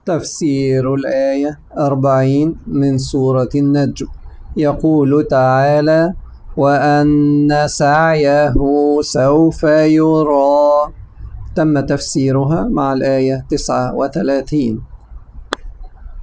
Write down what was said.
تفسير الآية 40 من سورة النجم. يقول تعالى: وأن سعيه سوف يرى. تم تفسيرها مع الآية 39.